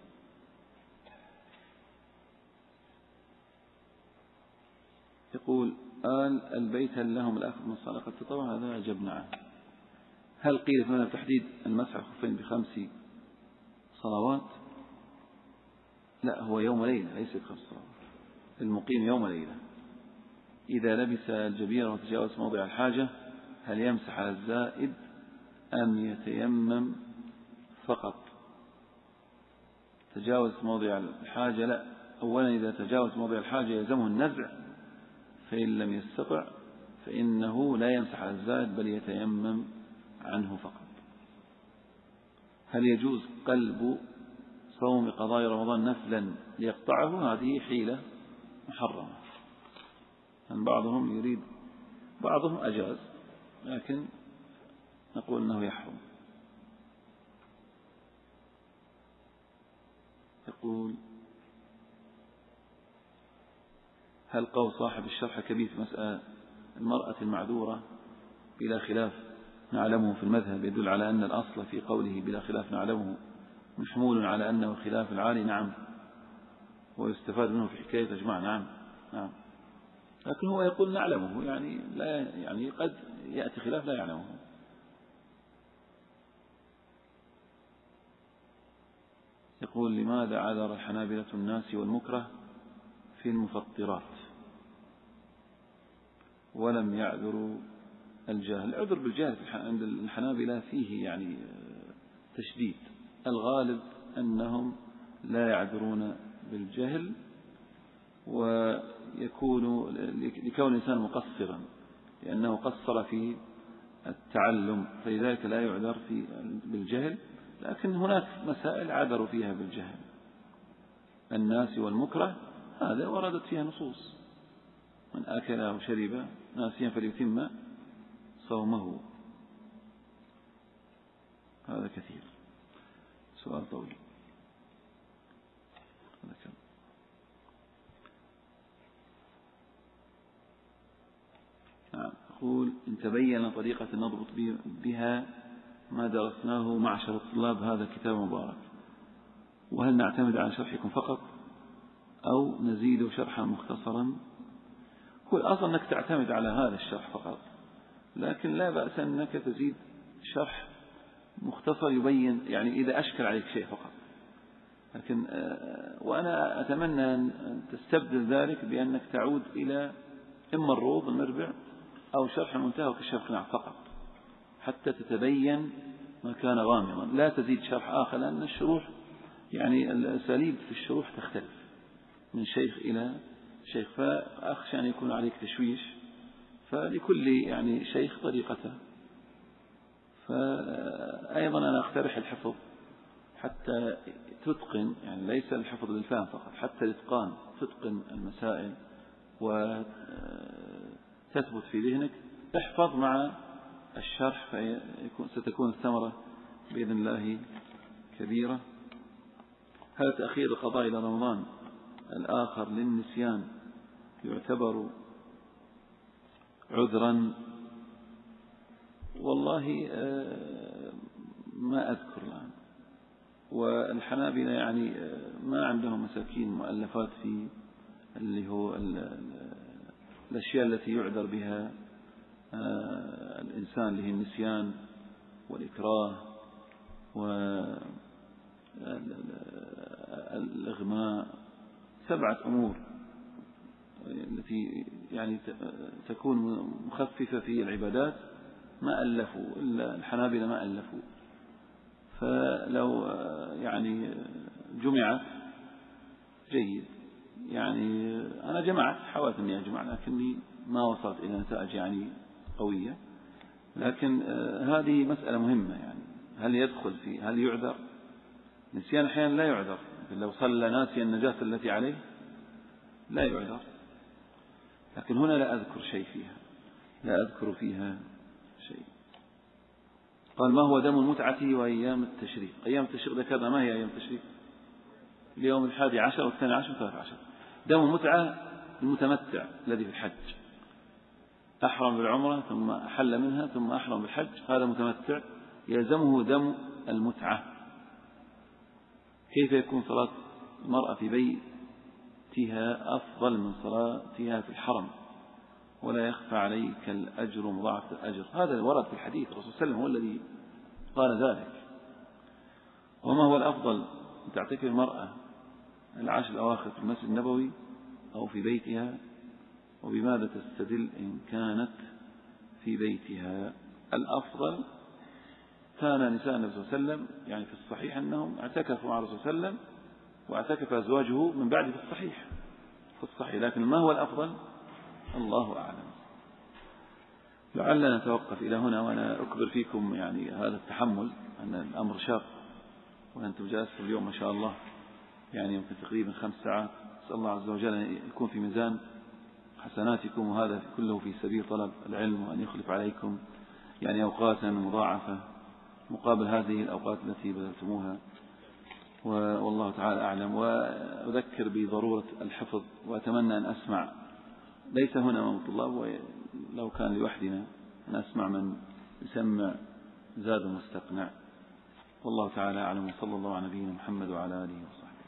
يقول البيت هل لهم الأخذ من صدقة التطوع؟ هذا أجبنا عنه. هل قيل في ماذا تحديد المسح الخفين ب5 صلوات؟ لا، هو يوم ليلة ليس ب5 صلوات. المقيم يوم ليلة. إذا لبس الجبيرة وتجاوز موضع الحاجة هل يمسح على الزائد أم يتيمم فقط؟ تجاوز موضع الحاجة لا، أولا إذا تجاوز موضع الحاجة يلزمه النزع، فإن لم يستطع فإنه لا يمسح على الزائد بل يتيمم عنه فقط. هل يجوز قلب صوم قضاء رمضان نفلا ليقطعه؟ هذه حيلة محرمة. بعضهم أجاز، لكن نقول أنه يحرم. يقول هل قول صاحب الشرح كبير في مسألة المرأة المعذورة بلا خلاف نعلمه في المذهب يدل على أن الأصل في قوله بلا خلاف نعلمه محمول على أنه خلاف العالي، نعم، ويستفاد منه في حكاية إجماع، نعم نعم، لكن هو يقول نعلمه، يعني لا، يعني قد يأتي خلاف لا يعلمه. يقول: لماذا عذر الحنابلة الناس والمكره في المفطرات ولم يعذروا الجاهل؟ العذر بالجاهل عند الحنابلة فيه يعني تشديد، الغالب أنهم لا يعذرون بالجهل، ويكون لكون الإنسان مقصرا لأنه قصر في التعلم، فلذلك لا يعذر بالجهل. لكن هناك مسائل عذروا فيها بالجهل، الناس والمكره هذا وردت فيها نصوص: من أكل أو شرب ناسيا فليتم صومه. هذا كثير. سؤال طويل. يقول: إن تبين طريقة نضبط بها ما درسناه معشر الطلاب هذا كتاب مبارك، وهل نعتمد على شرحكم فقط أو نزيد شرحا مختصرا؟ هو الأصل أنك تعتمد على هذا الشرح فقط، لكن لا بأس أنك تزيد شرح مختصر يبين، يعني إذا أشكل عليك شيء فقط. لكن وأنا أتمنى أن تستبدل ذلك بأنك تعود إلى إما الروض المربع أو شرح المنتهى وكشف القناع فقط، حتى تتبين ما كان غامضا. لا تزيد شرح آخر، لأن الشروح يعني الأساليب في الشروح تختلف من شيخ إلى شيخ، فأخشى أن يكون عليك تشويش، فلكل يعني شيخ طريقته. فأيضا أنا أقترح الحفظ حتى تتقن، يعني ليس الحفظ للفهم فقط، حتى الإتقان، تتقن المسائل وتثبت في ذهنك. احفظ مع الشرح ستكون الثمرة بإذن الله كبيرة. هل تأخير القضاء إلى رمضان الآخر للنسيان يعتبر عذرا؟ والله ما أذكر الآن. والحنابلة يعني ما عندهم مساكين مؤلفات في اللي هو الأشياء التي يعذر بها الإنسان، اللي هي النسيان والإكراه والإغماء، 7 أمور التي يعني تكون مخففة في العبادات، ما ألفوا إلا الحنابلة، ما ألفوا. فلو يعني جمعت جيد، يعني أنا جمعت، حاولت أني أجمع، لكني ما وصلت إلى نتائج يعني قوية. لكن هذه مسألة مهمة، يعني هل يدخل في، هل يعذر؟ نسيان أحيانا لا يعذر، لو صلى ناسيا النجاسة التي عليه لا يعذر. لكن هنا لا أذكر شيء فيها، لا أذكر فيها شيء. قال: ما هو دم المتعة وأيام التشريق؟ أيام التشريق ذكرنا ما هي أيام التشريق؟ اليوم 11 والثاني عشر و13. دم المتعة المتمتع الذي في الحج، أحرم بالعمرة ثم أحل منها ثم أحرم بالحج، هذا متمتع يلزمه دم المتعة. كيف يكون صلاة المرأة في بيتها أفضل من صلاتها في الحرم ولا يخفى عليك الأجر مضاعف الأجر؟ هذا ورد في الحديث، الرسول صلى الله عليه وسلم هو الذي قال ذلك. وما هو الأفضل، أن تعتكف المرأة العشر الأواخر في المسجد النبوي أو في بيتها؟ وبماذا تستدل إن كانت في بيتها؟ الأفضل كان نساء النبي صلى الله عليه وسلم يعني في الصحيح أنهم اعتكفوا مع الرسول صلى الله عليه وسلم واعتكف أزواجه من بعد في الصحيح. لكن ما هو الأفضل؟ الله أعلم. لعلنا نتوقف إلى هنا، وأنا أكبر فيكم يعني هذا التحمل أن الأمر شاق، وأنتم جالسوا اليوم ما شاء الله يعني يمكن تقريبا 5 ساعات. أسأل الله عز وجل أن يكون في ميزان حسناتكم، وهذا كله في سبيل طلب العلم، وأن يخلف عليكم يعني أوقاتا مضاعفة مقابل هذه الأوقات التي بذلتموها. والله تعالى أعلم. وأذكر بضرورة الحفظ، وأتمنى أن أسمع، ليس هنا من الطلاب، ولو كان لوحدنا، أن أسمع من يسمع زاد مستقنع. والله تعالى أعلم، وصلى الله على نبينا محمد وعلى آله وصحبه.